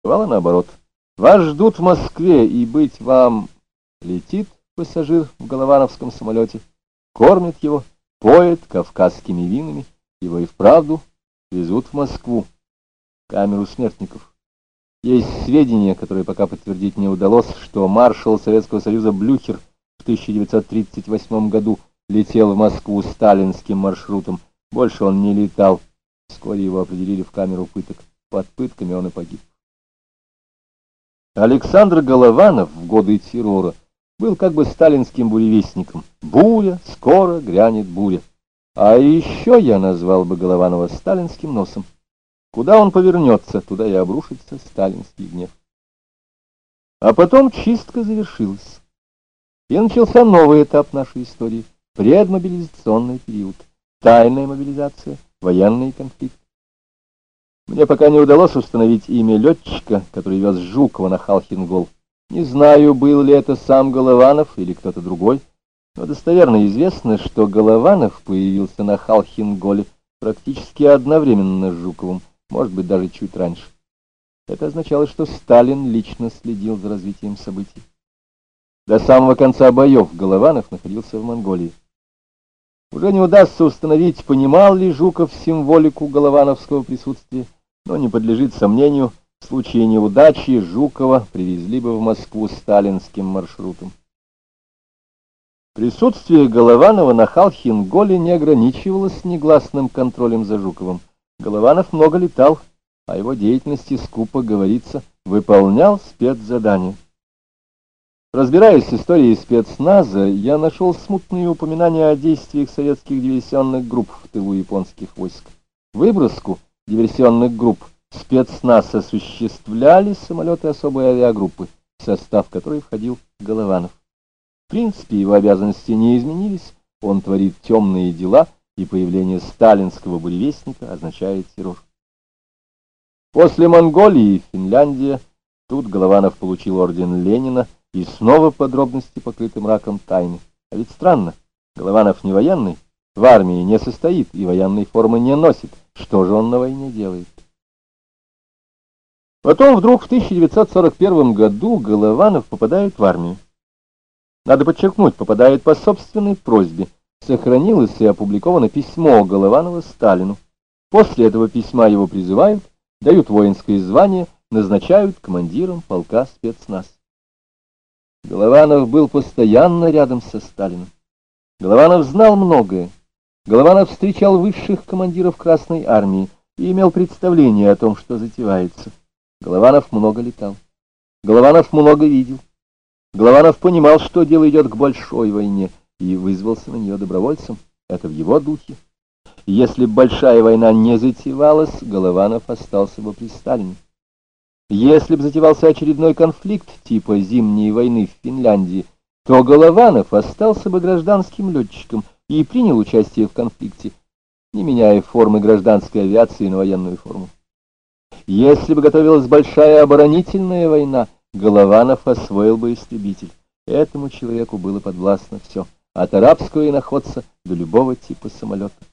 Бывало наоборот. Вас ждут в Москве, и быть вам летит пассажир в головановском самолете, кормит его, поет кавказскими винами, его и вправду везут в Москву, в камеру смертников. Есть сведения, которые пока подтвердить не удалось, что маршал Советского Союза Блюхер в 1938 году летел в Москву сталинским маршрутом. Больше он не летал. Вскоре его определили в камеру пыток. Под пытками он и погиб. Александр Голованов в годы террора был как бы сталинским буревестником. Буря, скоро грянет буря. А еще я назвал бы Голованова сталинским носом. Куда он повернется, туда и обрушится сталинский гнев. А потом чистка завершилась. И начался новый этап нашей истории. Предмобилизационный период. Тайная мобилизация, военный конфликт. Мне пока не удалось установить имя летчика, который вез Жукова на Халхин-Гол. Не знаю, был ли это сам Голованов или кто-то другой, но достоверно известно, что Голованов появился на Халхин-Голе практически одновременно с Жуковым, может быть, даже чуть раньше. Это означало, что Сталин лично следил за развитием событий. До самого конца боев Голованов находился в Монголии. Уже не удастся установить, понимал ли Жуков символику головановского присутствия, но не подлежит сомнению, в случае неудачи Жукова привезли бы в Москву сталинским маршрутом. Присутствие Голованова на Халхин-Голе не ограничивалось негласным контролем за Жуковым. Голованов много летал, о его деятельности скупо говорится, выполнял спецзадания. Разбираясь с историей спецназа, я нашел смутные упоминания о действиях советских диверсионных групп в тылу японских войск. Выброску диверсионных групп спецназ осуществляли самолеты особой авиагруппы, в состав которой входил Голованов. В принципе, его обязанности не изменились, он творит темные дела, и появление сталинского буревестника означает террор. После Монголии, Финляндия, тут Голованов получил орден Ленина, и снова подробности покрыты мраком тайны. А ведь странно, Голованов не военный, в армии не состоит и военной формы не носит. Что же он на войне делает? Потом вдруг в 1941 году Голованов попадает в армию. Надо подчеркнуть, попадает по собственной просьбе. Сохранилось и опубликовано письмо Голованова Сталину. После этого письма его призывают, дают воинское звание, назначают командиром полка спецназ. Голованов был постоянно рядом со Сталиным. Голованов знал многое. Голованов встречал высших командиров Красной армии и имел представление о том, что затевается. Голованов много летал. Голованов много видел. Голованов понимал, что дело идет к большой войне, и вызвался на нее добровольцем. Это в его духе. Если бы большая война не затевалась, Голованов остался бы при Сталине. Если бы затевался очередной конфликт типа Зимней войны в Финляндии, то Голованов остался бы гражданским летчиком и принял участие в конфликте, не меняя формы гражданской авиации на военную форму. Если бы готовилась большая оборонительная война, Голованов освоил бы истребитель. Этому человеку было подвластно все, от арабского иноходца до любого типа самолета.